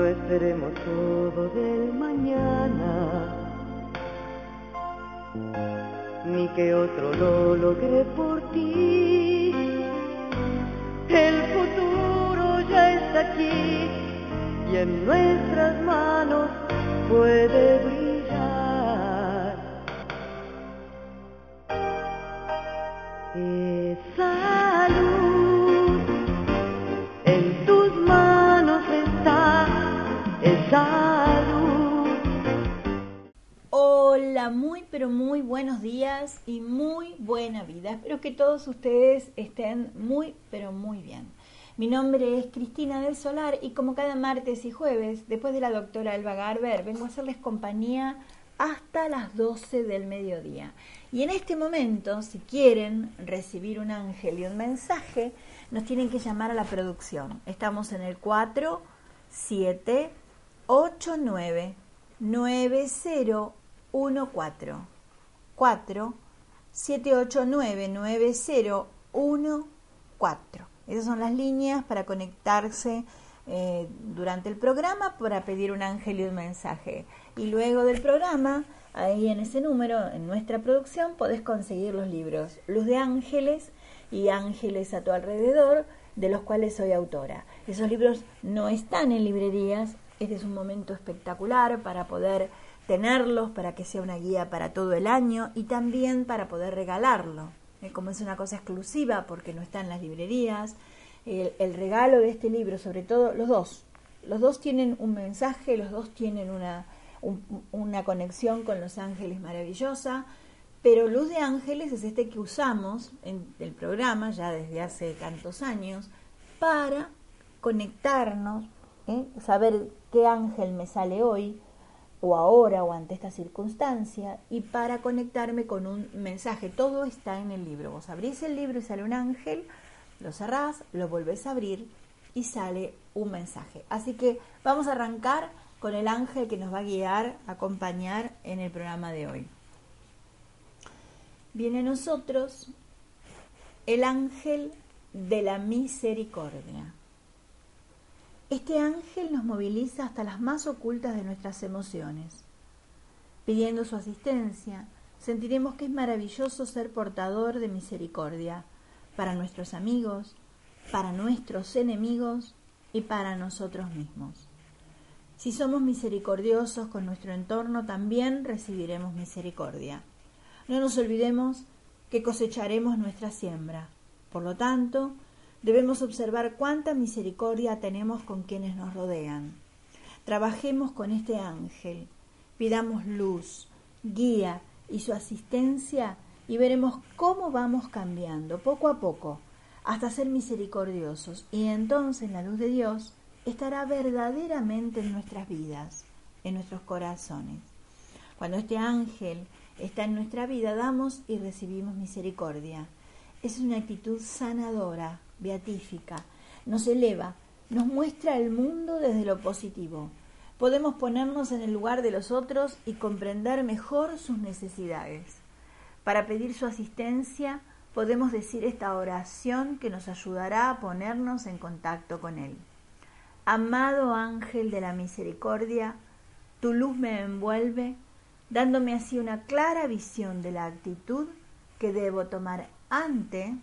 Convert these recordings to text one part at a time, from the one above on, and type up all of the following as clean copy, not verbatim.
No esperemos todo del mañana, ni que otro lo logre por ti. El futuro ya está aquí y en nuestras manos puede brillar. Esa luz en tus manos está, esa luz. Hola, muy pero muy buenos días y muy buena vida. Espero que todos ustedes estén muy pero muy bien. Mi nombre es Cristina del Solar y como cada martes y jueves, después de la doctora Elba Garber, vengo a hacerles compañía hasta las 12 del mediodía. Y en este momento, si quieren recibir un ángel y un mensaje, nos tienen que llamar a la producción. Estamos en el 4789 9014 4789 9014. Esas son las líneas para conectarse durante el programa para pedir un ángel y un mensaje. Y luego del programa, ahí en ese número, en nuestra producción, podés conseguir los libros Luz de Ángeles y Ángeles a tu alrededor, de los cuales soy autora. Esos libros no están en librerías. Este es un momento espectacular para poder tenerlos, para que sea una guía para todo el año y también para poder regalarlo. Como es una cosa exclusiva porque no está en las librerías, el regalo de este libro, sobre todo los dos tienen un mensaje, los dos tienen una conexión con los ángeles maravillosa, pero Luz de Ángeles es este que usamos en el programa ya desde hace tantos años para conectarnos, saber qué ángel me sale hoy, o ahora, o ante esta circunstancia, y para conectarme con un mensaje. Todo está en el libro. Vos abrís el libro y sale un ángel, lo cerrás, lo volvés a abrir y sale un mensaje. Así que vamos a arrancar con el ángel que nos va a guiar, acompañar en el programa de hoy. Viene a nosotros el ángel de la misericordia. Este ángel nos moviliza hasta las más ocultas de nuestras emociones. Pidiendo su asistencia, sentiremos que es maravilloso ser portador de misericordia para nuestros amigos, para nuestros enemigos y para nosotros mismos. Si somos misericordiosos con nuestro entorno, también recibiremos misericordia. No nos olvidemos que cosecharemos nuestra siembra. Por lo tanto, debemos observar cuánta misericordia tenemos con quienes nos rodean. Trabajemos con este ángel, pidamos luz, guía y su asistencia y veremos cómo vamos cambiando poco a poco hasta ser misericordiosos, y entonces la luz de Dios estará verdaderamente en nuestras vidas, en nuestros corazones. Cuando este ángel está en nuestra vida, damos y recibimos misericordia. Es una actitud sanadora, beatífica, nos eleva, nos muestra el mundo desde lo positivo. Podemos ponernos en el lugar de los otros y comprender mejor sus necesidades. Para pedir su asistencia, podemos decir esta oración que nos ayudará a ponernos en contacto con Él. Amado ángel de la misericordia, tu luz me envuelve, dándome así una clara visión de la actitud que debo tomar ante,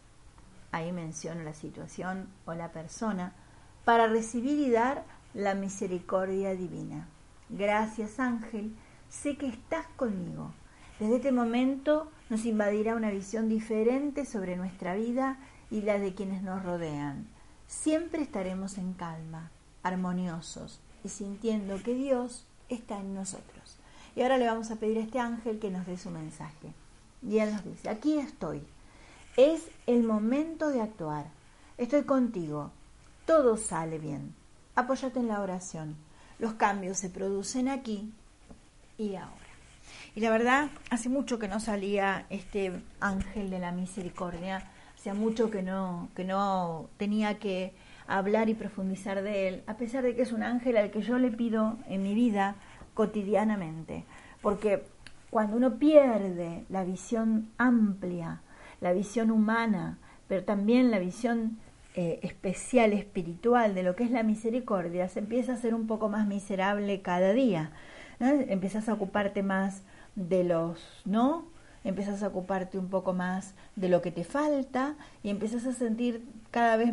ahí menciono la situación o la persona, para recibir y dar la misericordia divina. Gracias, ángel, sé que estás conmigo. Desde este momento nos invadirá una visión diferente sobre nuestra vida y la de quienes nos rodean. Siempre estaremos en calma, armoniosos y sintiendo que Dios está en nosotros. Y ahora le vamos a pedir a este ángel que nos dé su mensaje. Y él nos dice: aquí estoy. Es el momento de actuar. Estoy contigo. Todo sale bien. Apóyate en la oración. Los cambios se producen aquí y ahora. Y la verdad, hace mucho que no salía este ángel de la misericordia. Hacía mucho que no tenía que hablar y profundizar de él, a pesar de que es un ángel al que yo le pido en mi vida cotidianamente. Porque cuando uno pierde la visión amplia, la visión humana, pero también la visión especial, espiritual de lo que es la misericordia, se empieza a ser un poco más miserable cada día, ¿no? Empiezas a ocuparte más de los no, empiezas a ocuparte un poco más de lo que te falta y empiezas a sentir cada vez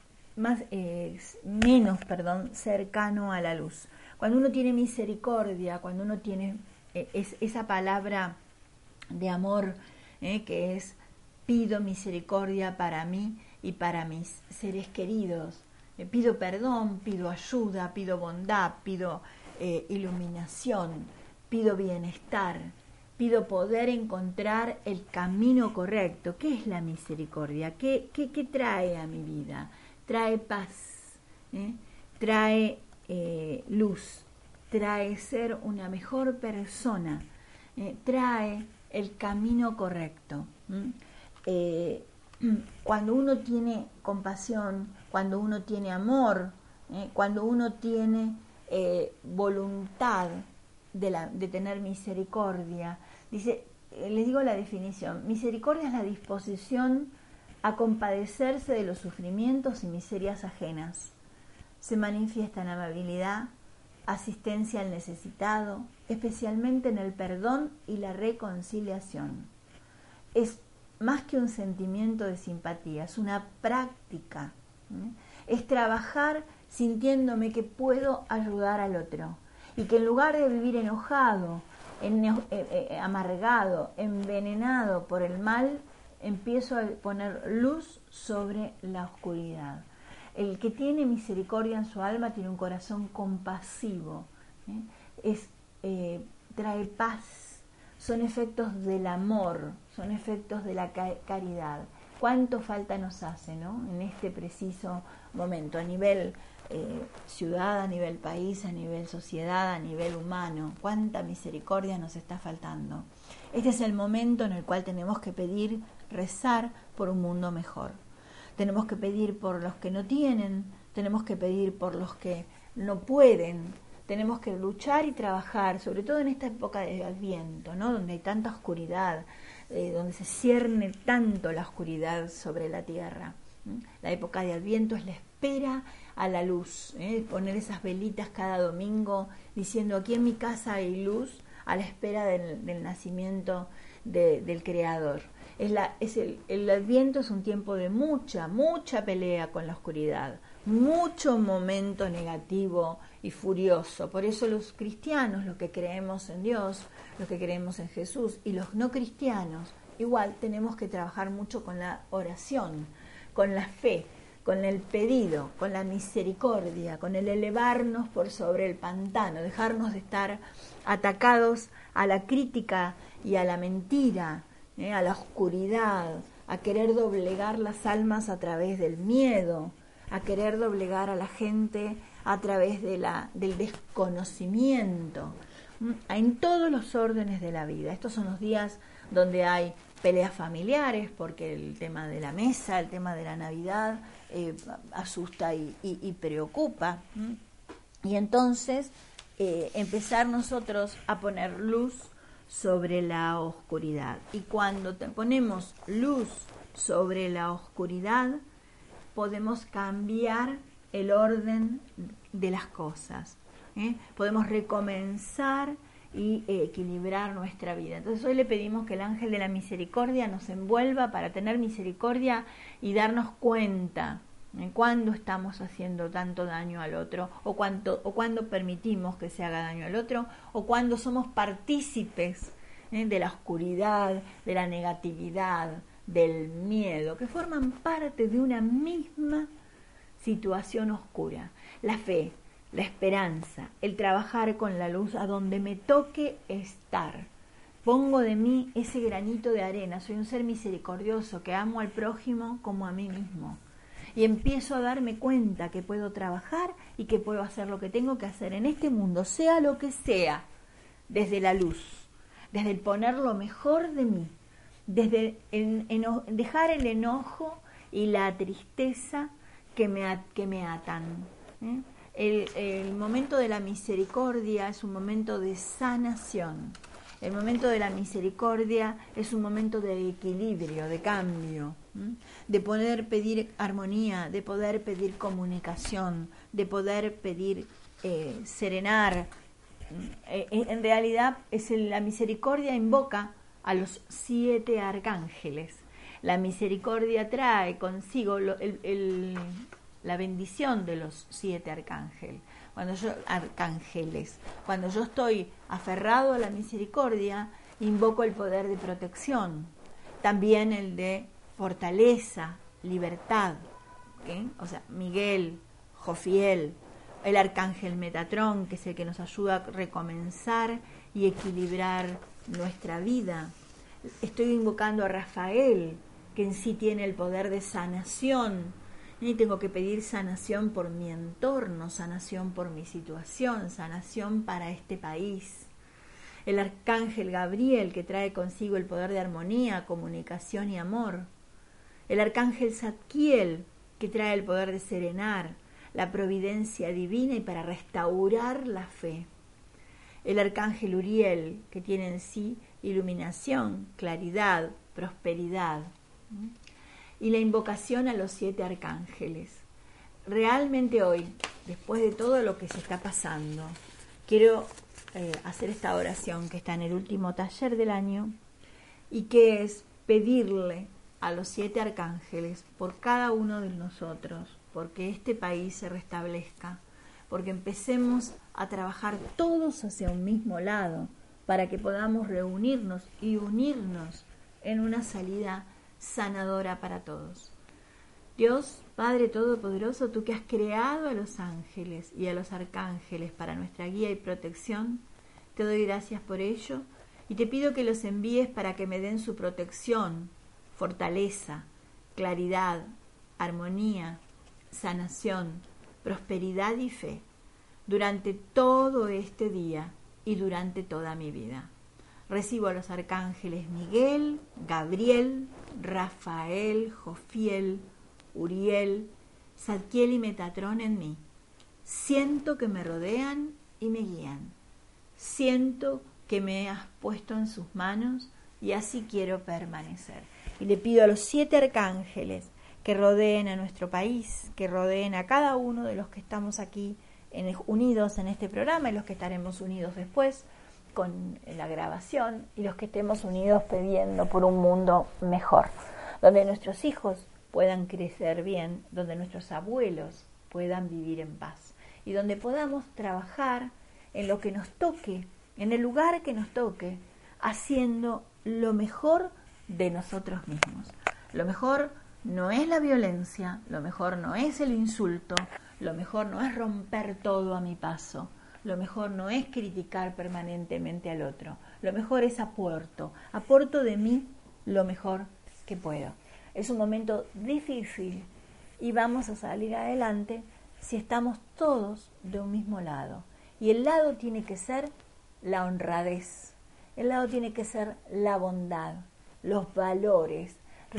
menos cercano a la luz. Cuando uno tiene misericordia, cuando uno tiene esa palabra de amor, que es: pido misericordia para mí y para mis seres queridos, pido perdón, pido ayuda, pido bondad, pido iluminación, pido bienestar, pido poder encontrar el camino correcto. ¿Qué es la misericordia? ¿Qué trae a mi vida? Trae paz, trae luz, trae ser una mejor persona, trae el camino correcto. Cuando uno tiene compasión, cuando uno tiene amor, cuando uno tiene voluntad de tener misericordia, dice, les digo la definición: misericordia es la disposición a compadecerse de los sufrimientos y miserias ajenas. Se manifiesta en amabilidad, asistencia al necesitado, especialmente en el perdón y la reconciliación. Es más que un sentimiento de simpatía, es una práctica. Es trabajar sintiéndome que puedo ayudar al otro y que en lugar de vivir enojado, amargado, envenenado por el mal, empiezo a poner luz sobre la oscuridad. El que tiene misericordia en su alma tiene un corazón compasivo, trae paz. Son efectos del amor, son efectos de la caridad. ¿Cuánto falta nos hace, ¿no?, en este preciso momento, a nivel ciudad, a nivel país, a nivel sociedad, a nivel humano? ¿Cuánta misericordia nos está faltando? Este es el momento en el cual tenemos que pedir, rezar por un mundo mejor. Tenemos que pedir por los que no tienen, tenemos que pedir por los que no pueden. Tenemos que luchar y trabajar, sobre todo en esta época de Adviento, ¿no?, donde hay tanta oscuridad, donde se cierne tanto la oscuridad sobre la tierra. La época de Adviento es la espera a la luz, poner esas velitas cada domingo diciendo: aquí en mi casa hay luz, a la espera del nacimiento del Creador. El Adviento es un tiempo de mucha pelea con la oscuridad, mucho momento negativo y furioso. Por eso los cristianos, los que creemos en Dios, los que creemos en Jesús, y los no cristianos, igual tenemos que trabajar mucho con la oración, con la fe, con el pedido, con la misericordia, con el elevarnos por sobre el pantano, dejarnos de estar atacados a la crítica y a la mentira, a la oscuridad, a querer doblegar las almas a través del miedo, a querer doblegar a la gente a través del desconocimiento, en todos los órdenes de la vida. Estos son los días donde hay peleas familiares, porque el tema de la mesa, el tema de la Navidad asusta y preocupa. Y entonces empezar nosotros a poner luz sobre la oscuridad. Y cuando ponemos luz sobre la oscuridad, podemos cambiar el orden de las cosas, podemos recomenzar y equilibrar nuestra vida. Entonces hoy le pedimos que el ángel de la misericordia nos envuelva para tener misericordia y darnos cuenta cuándo estamos haciendo tanto daño al otro, o cuándo permitimos que se haga daño al otro, o cuándo somos partícipes de la oscuridad, de la negatividad, del miedo, que forman parte de una misma situación oscura. La fe, la esperanza, el trabajar con la luz a donde me toque estar. Pongo de mí ese granito de arena, soy un ser misericordioso que amo al prójimo como a mí mismo. Y empiezo a darme cuenta que puedo trabajar y que puedo hacer lo que tengo que hacer en este mundo, sea lo que sea, desde la luz, desde el poner lo mejor de mí, desde dejar el enojo y la tristeza que me atan. El momento de la misericordia es un momento de sanación. El momento de la misericordia es un momento de equilibrio, de cambio. de poder pedir armonía, de poder pedir comunicación, de poder pedir serenar. En realidad la misericordia invoca a los 7 arcángeles. La misericordia trae consigo la bendición de los 7 arcángeles. Cuando yo estoy aferrado a la misericordia, invoco el poder de protección, también el de fortaleza, libertad, o sea, Miguel, Jofiel, el arcángel Metatrón, que es el que nos ayuda a recomenzar y equilibrar nuestra vida. Estoy invocando a Rafael, que en sí tiene el poder de sanación, y tengo que pedir sanación por mi entorno, sanación por mi situación, sanación para este país. El arcángel Gabriel, que trae consigo el poder de armonía, comunicación y amor. El arcángel Zadkiel, que trae el poder de serenar, la providencia divina y para restaurar la fe. El arcángel Uriel, que tiene en sí iluminación, claridad, prosperidad. Y la invocación a los 7 arcángeles. Realmente hoy, después de todo lo que se está pasando, quiero hacer esta oración que está en el último taller del año y que es pedirle a los 7 arcángeles por cada uno de nosotros, porque este país se restablezca, porque empecemos a trabajar todos hacia un mismo lado, para que podamos reunirnos y unirnos en una salida sanadora para todos. Dios, Padre Todopoderoso, tú que has creado a los ángeles y a los arcángeles para nuestra guía y protección, te doy gracias por ello y te pido que los envíes para que me den su protección, fortaleza, claridad, armonía, sanación, prosperidad y fe durante todo este día y durante toda mi vida. Recibo a los arcángeles Miguel, Gabriel, Rafael, Jofiel, Uriel, Zadkiel y Metatrón en mí. Siento que me rodean y me guían. Siento que me has puesto en sus manos y así quiero permanecer. Y le pido a los 7 arcángeles que rodeen a nuestro país, que rodeen a cada uno de los que estamos aquí unidos en este programa y los que estaremos unidos después con la grabación y los que estemos unidos pidiendo por un mundo mejor, donde nuestros hijos puedan crecer bien, donde nuestros abuelos puedan vivir en paz y donde podamos trabajar en lo que nos toque, en el lugar que nos toque, haciendo lo mejor de nosotros mismos. Lo mejor no es la violencia, lo mejor no es el insulto, lo mejor no es romper todo a mi paso, lo mejor no es criticar permanentemente al otro, lo mejor es aporto de mí lo mejor que puedo. Es un momento difícil y vamos a salir adelante si estamos todos de un mismo lado. Y el lado tiene que ser la honradez, el lado tiene que ser la bondad, los valores.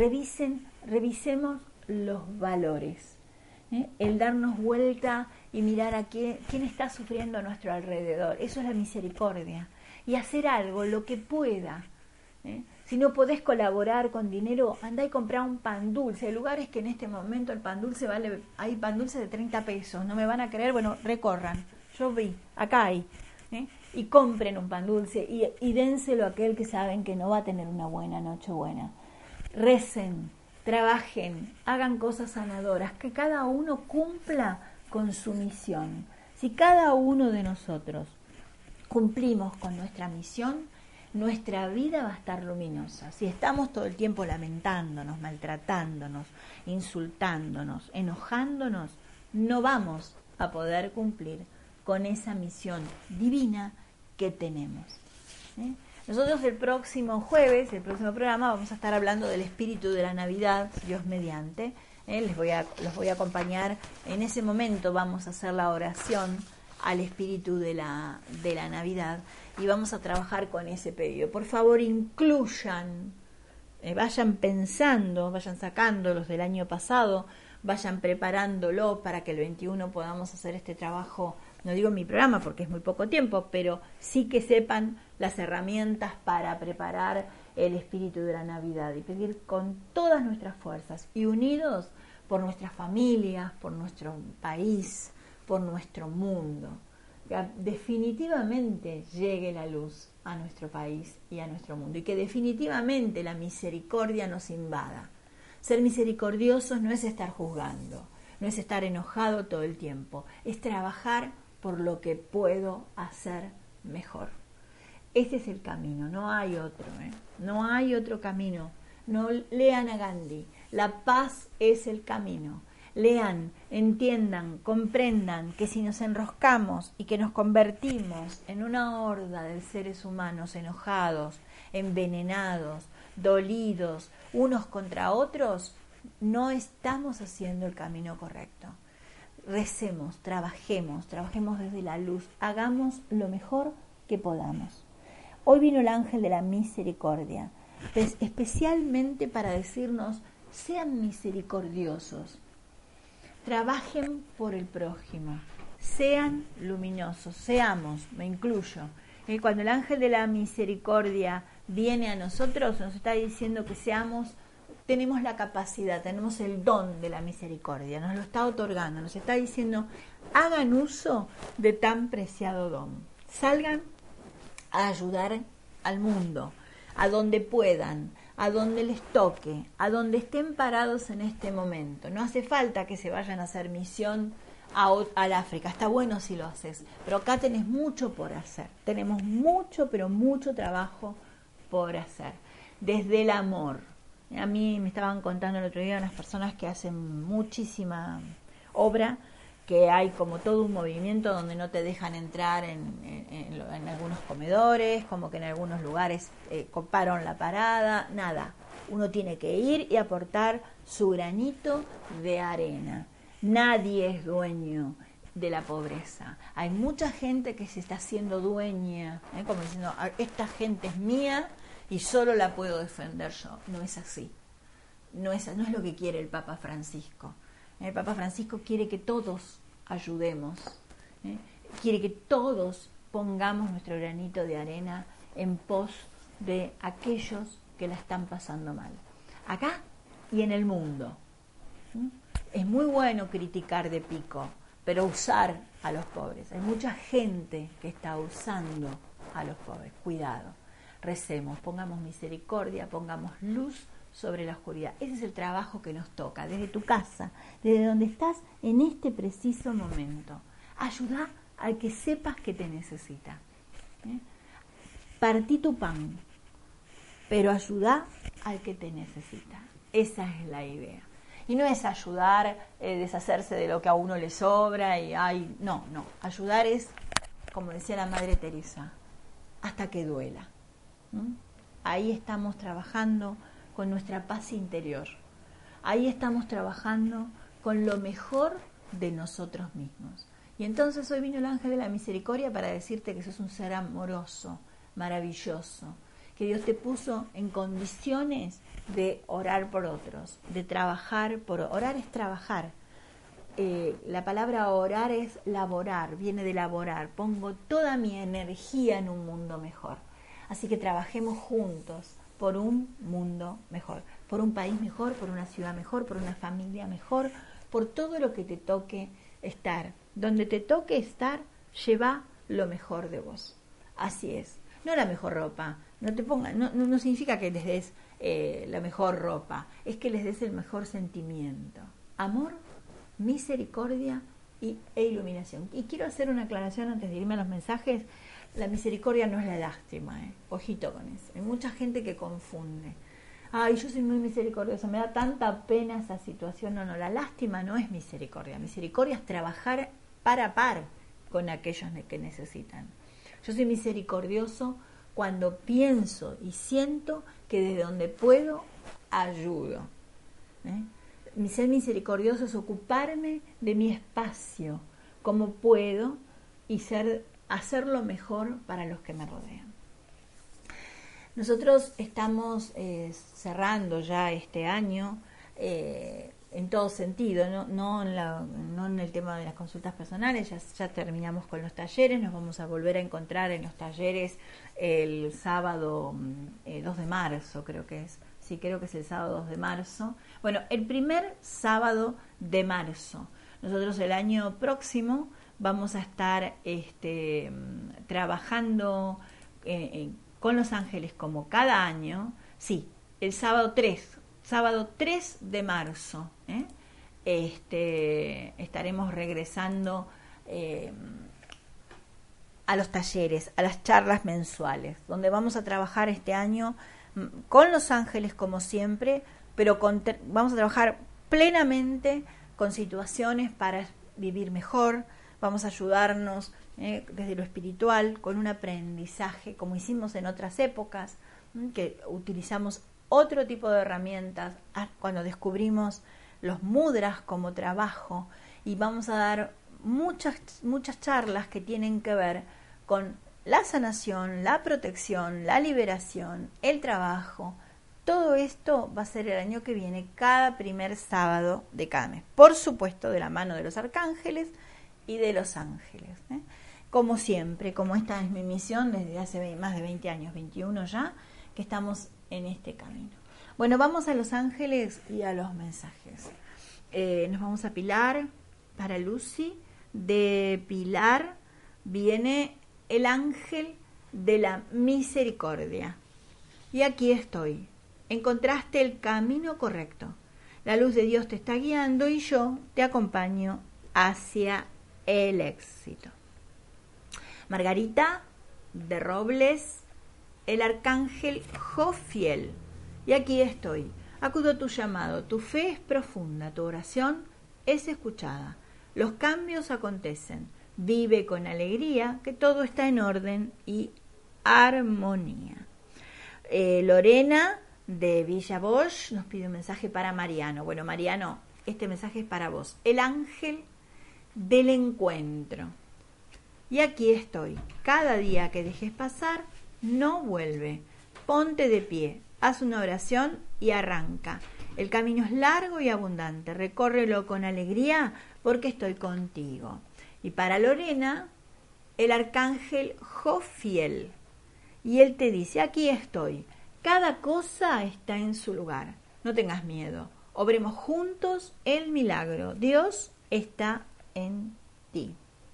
Revisemos los valores. El darnos vuelta y mirar a quién está sufriendo a nuestro alrededor. Eso es la misericordia. Y hacer algo, lo que pueda. Si no podés colaborar con dinero, andá y comprá un pan dulce. Hay lugares que en este momento el pan dulce hay pan dulce de 30 pesos. No me van a creer, bueno, recorran. Yo vi, acá hay. Y compren un pan dulce y dénselo a aquel que saben que no va a tener una buena noche buena. Recen, trabajen, hagan cosas sanadoras, que cada uno cumpla con su misión. Si cada uno de nosotros cumplimos con nuestra misión, nuestra vida va a estar luminosa. Si estamos todo el tiempo lamentándonos, maltratándonos, insultándonos, enojándonos, no vamos a poder cumplir con esa misión divina que tenemos. Nosotros el próximo jueves, el próximo programa, vamos a estar hablando del espíritu de la Navidad, Dios mediante. Los voy a acompañar. En ese momento vamos a hacer la oración al espíritu de la Navidad y vamos a trabajar con ese pedido. Por favor, incluyan, vayan pensando, vayan sacando los del año pasado, vayan preparándolo para que el 21 podamos hacer este trabajo. No digo en mi programa porque es muy poco tiempo, pero sí que sepan las herramientas para preparar el espíritu de la Navidad y pedir con todas nuestras fuerzas y unidos por nuestras familias, por nuestro país, por nuestro mundo, que definitivamente llegue la luz a nuestro país y a nuestro mundo y que definitivamente la misericordia nos invada. Ser misericordiosos no es estar juzgando, no es estar enojado todo el tiempo, es trabajar por lo que puedo hacer mejor. Este es el camino, no hay otro, no hay otro camino. No lean a Gandhi, la paz es el camino. Lean, entiendan, comprendan que si nos enroscamos y que nos convertimos en una horda de seres humanos enojados, envenenados, dolidos, unos contra otros, no estamos haciendo el camino correcto. Recemos, trabajemos desde la luz, hagamos lo mejor que podamos. Hoy vino el ángel de la misericordia, especialmente para decirnos, sean misericordiosos, trabajen por el prójimo, sean luminosos, seamos, me incluyo. Cuando el ángel de la misericordia viene a nosotros, nos está diciendo que tenemos la capacidad, tenemos el don de la misericordia, nos lo está otorgando, nos está diciendo, hagan uso de tan preciado don, salgan a ayudar al mundo, a donde puedan, a donde les toque, a donde estén parados en este momento. No hace falta que se vayan a hacer misión al África, está bueno si lo haces, pero acá tenés mucho por hacer, tenemos mucho, pero mucho trabajo por hacer, desde el amor. A mí me estaban contando el otro día unas personas que hacen muchísima obra, que hay como todo un movimiento donde no te dejan entrar en algunos comedores, como que en algunos lugares coparon la parada, nada. Uno tiene que ir y aportar su granito de arena. Nadie es dueño de la pobreza. Hay mucha gente que se está haciendo dueña, como diciendo, esta gente es mía y solo la puedo defender yo. No es así. No es lo que quiere el Papa Francisco. El Papa Francisco quiere que todos ayudemos, quiere que todos pongamos nuestro granito de arena en pos de aquellos que la están pasando mal, acá y en el mundo. Es muy bueno criticar de pico, pero usar a los pobres. Hay mucha gente que está usando a los pobres. Cuidado, recemos, pongamos misericordia, pongamos luz sobre la oscuridad. Ese es el trabajo que nos toca, desde tu casa, desde donde estás en este preciso momento. Ayuda al que sepas que te necesita. Partí tu pan, pero ayuda al que te necesita. Esa es la idea. Y no es ayudar, deshacerse de lo que a uno le sobra y no. Ayudar es, como decía la Madre Teresa, hasta que duela. Ahí estamos trabajando con nuestra paz interior. Ahí estamos trabajando con lo mejor de nosotros mismos. Y entonces hoy vino el ángel de la misericordia para decirte que sos un ser amoroso, maravilloso, que Dios te puso en condiciones de orar por otros, de trabajar por otros. Orar es trabajar. La palabra orar es laborar, viene de laborar. Pongo toda mi energía en un mundo mejor. Así que trabajemos juntos por un mundo mejor, por un país mejor, por una ciudad mejor, por una familia mejor, por todo lo que te toque estar. Donde te toque estar, lleva lo mejor de vos. Así es. No la mejor ropa, no significa que les des la mejor ropa, es que les des el mejor sentimiento. Amor, misericordia e iluminación. Y quiero hacer una aclaración antes de irme a los mensajes. La misericordia no es la lástima, ojito con eso. Hay mucha gente que confunde. Ay, yo soy muy misericordiosa, me da tanta pena esa situación. No, la lástima no es misericordia. Misericordia es trabajar par a par con aquellos que necesitan. Yo soy misericordioso cuando pienso y siento que desde donde puedo, ayudo. Mi ser misericordioso es ocuparme de mi espacio, como puedo, y hacerlo mejor para los que me rodean. Nosotros estamos cerrando ya este año en todo sentido, no en el tema de las consultas personales. Ya terminamos con los talleres, nos vamos a volver a encontrar en los talleres el sábado 2 de marzo, creo que es. Sí, creo que es el sábado 2 de marzo. Bueno, el primer sábado de marzo. Nosotros el año próximo vamos a estar trabajando con los ángeles como cada año. Sí, el sábado 3 de marzo, estaremos regresando a los talleres, a las charlas mensuales, donde vamos a trabajar este año con los ángeles como siempre, pero vamos a trabajar plenamente con situaciones para vivir mejor. Vamos a ayudarnos desde lo espiritual, con un aprendizaje, como hicimos en otras épocas, que utilizamos otro tipo de herramientas cuando descubrimos los mudras como trabajo, y vamos a dar muchas charlas que tienen que ver con la sanación, la protección, la liberación, el trabajo. Todo esto va a ser el año que viene, cada primer sábado de cada mes, por supuesto de la mano de los arcángeles y de los ángeles, como siempre, como esta es mi misión desde hace más de 20 años, 21 ya, que estamos en este camino. Bueno, vamos a los ángeles y a los mensajes. Nos vamos a Pilar, para Lucy. De Pilar viene el ángel de la misericordia. Y aquí estoy. Encontraste el camino correcto. La luz de Dios te está guiando y yo te acompaño hacia el éxito. Margarita de Robles, el arcángel Jofiel. Y aquí estoy. Acudo a tu llamado. Tu fe es profunda. Tu oración es escuchada. Los cambios acontecen. Vive con alegría, que todo está en orden y armonía. Lorena de Villa Bosch nos pide un mensaje para Mariano. Bueno, Mariano, este mensaje es para vos. El ángel del encuentro. Y aquí estoy. Cada día que dejes pasar, no vuelve. Ponte de pie, haz una oración y arranca. El camino es largo y abundante. Recórrelo con alegría porque estoy contigo. Y para Lorena, el arcángel Jofiel. Y él te dice, aquí estoy. Cada cosa está en su lugar. No tengas miedo. Obremos juntos el milagro. Dios está en ti.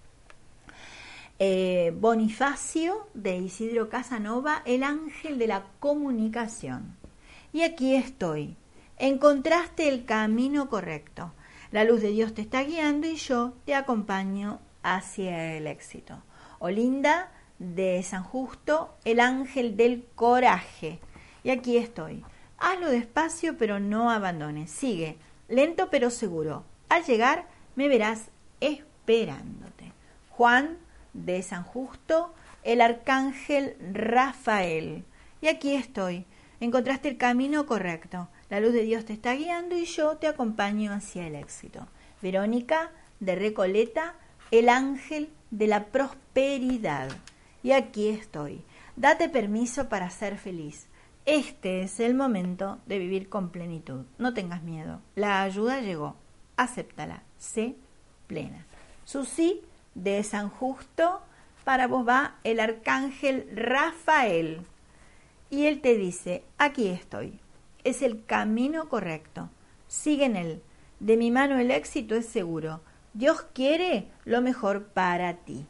Bonifacio de Isidro Casanova, el ángel de la comunicación. Y aquí estoy. Encontraste el camino correcto. La luz de Dios te está guiando y yo te acompaño hacia el éxito. Olinda de San Justo, el ángel del coraje. Y aquí estoy. Hazlo despacio, pero no abandones. Sigue, lento pero seguro. Al llegar, me verás esperándote. Juan de San Justo, el arcángel Rafael. Y aquí estoy. Encontraste el camino correcto. La luz de Dios te está guiando y yo te acompaño hacia el éxito. Verónica de Recoleta, el ángel de la prosperidad. Y aquí estoy. Date permiso para ser feliz. Este es el momento de vivir con plenitud. No tengas miedo. La ayuda llegó. Acéptala. Sé plena. Susi de San Justo, para vos va el arcángel Rafael. Y él te dice, aquí estoy. Es el camino correcto. Sigue en él. De mi mano el éxito es seguro. Dios quiere lo mejor para ti.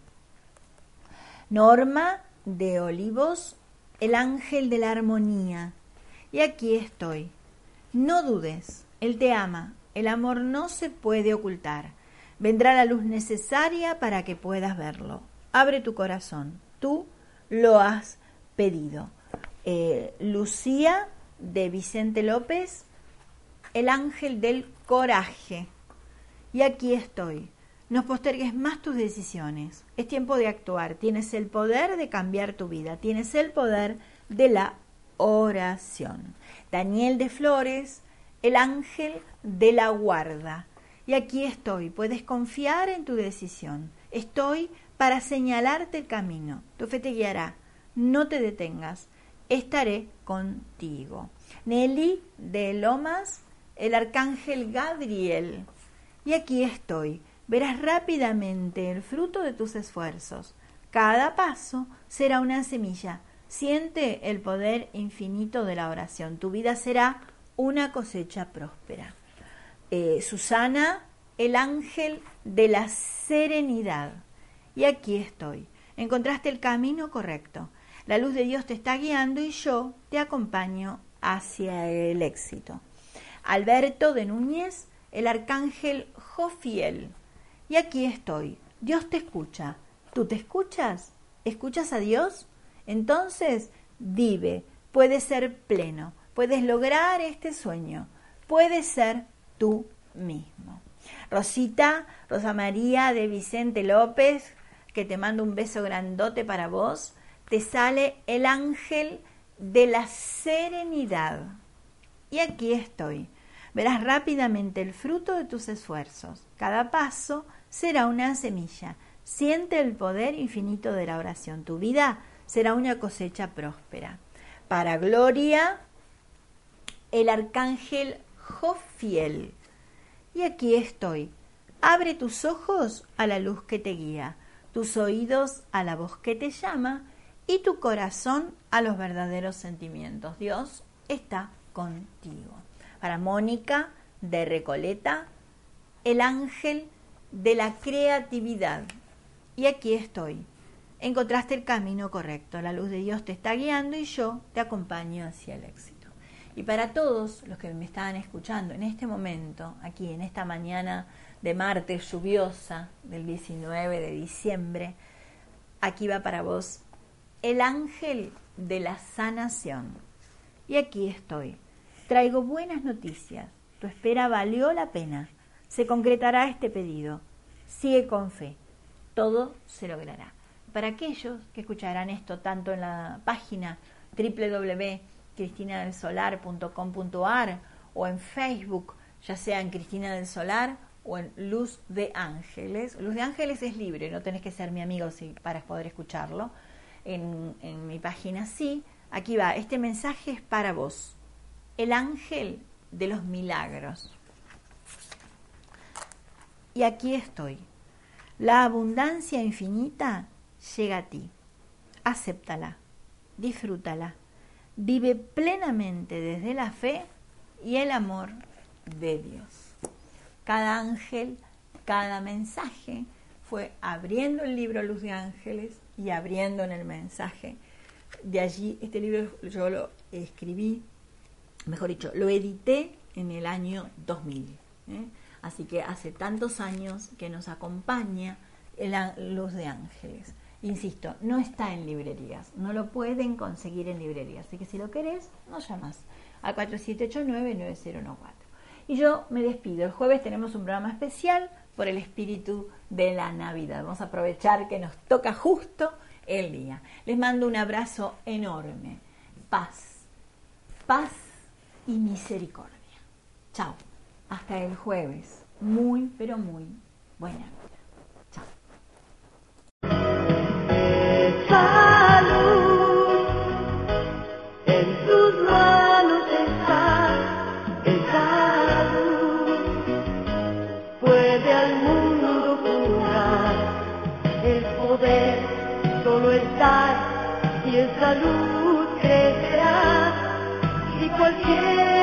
Norma de Olivos, el ángel de la armonía. Y aquí estoy. No dudes, Él te ama. El amor no se puede ocultar. Vendrá la luz necesaria para que puedas verlo. Abre tu corazón. Tú lo has pedido. Lucía de Vicente López, el ángel del coraje. Y aquí estoy. No postergues más tus decisiones. Es tiempo de actuar. Tienes el poder de cambiar tu vida. Tienes el poder de la oración. Daniel de Flores, el ángel de la guarda. Y aquí estoy. Puedes confiar en tu decisión. Estoy para señalarte el camino. Tu fe te guiará. No te detengas. Estaré contigo. Nelly de Lomas, el arcángel Gabriel. Y aquí estoy. Verás rápidamente el fruto de tus esfuerzos. Cada paso será una semilla. Siente el poder infinito de la oración. Tu vida será una cosecha próspera. Susana, el ángel de la serenidad. Y aquí estoy. Encontraste el camino correcto. La luz de Dios te está guiando y yo te acompaño hacia el éxito. Alberto de Núñez, el arcángel Jofiel. Y aquí estoy. Dios te escucha. ¿Tú te escuchas? ¿Escuchas a Dios? Entonces, vive. Puedes ser pleno. Puedes lograr este sueño. Puedes ser tú mismo. Rosita, Rosa María de Vicente López, que te mando un beso grandote para vos. Te sale el ángel de la serenidad. Y aquí estoy. Verás rápidamente el fruto de tus esfuerzos. Cada paso será una semilla. Siente el poder infinito de la oración. Tu vida será una cosecha próspera. Para Gloria, el arcángel Jofiel. Y aquí estoy. Abre tus ojos a la luz que te guía, tus oídos a la voz que te llama y tu corazón a los verdaderos sentimientos. Dios está contigo. Para Mónica de Recoleta, el ángel de la creatividad. Y aquí estoy. Encontraste el camino correcto. La luz de Dios te está guiando y yo te acompaño hacia el éxito. Y para todos los que me estaban escuchando en este momento, aquí en esta mañana de martes lluviosa del 19 de diciembre, aquí va para vos el ángel de la sanación. Y aquí estoy. Traigo buenas noticias. Tu espera valió la pena. Se concretará este pedido. Sigue con fe. Todo se logrará. Para aquellos que escucharán esto tanto en la página www.cristinadelsolar.com.ar o en Facebook, ya sea en Cristina del Solar o en Luz de Ángeles. Luz de Ángeles es libre, no tenés que ser mi amigo para poder escucharlo. En mi página sí. Aquí va, este mensaje es para vos. El ángel de los milagros. Y aquí estoy. La abundancia infinita llega a ti. Acéptala, disfrútala. Vive plenamente desde la fe y el amor de Dios. Cada ángel, cada mensaje fue abriendo el libro Luz de Ángeles y abriendo en el mensaje. De allí, este libro yo lo escribí, mejor dicho, lo edité en el año 2000. Así que hace tantos años que nos acompaña Luz de Ángeles. Insisto, no está en librerías, no lo pueden conseguir en librerías. Así que si lo querés, nos llamas al 4789-9014. Y yo me despido. El jueves tenemos un programa especial por el espíritu de la Navidad. Vamos a aprovechar que nos toca justo el día. Les mando un abrazo enorme. Paz y misericordia. Chao. Hasta el jueves. Muy, pero muy buena vida. Chao. Salud, en tus manos está esa luz. Puede al mundo curar, el poder solo está y esa luz crecerá y cualquier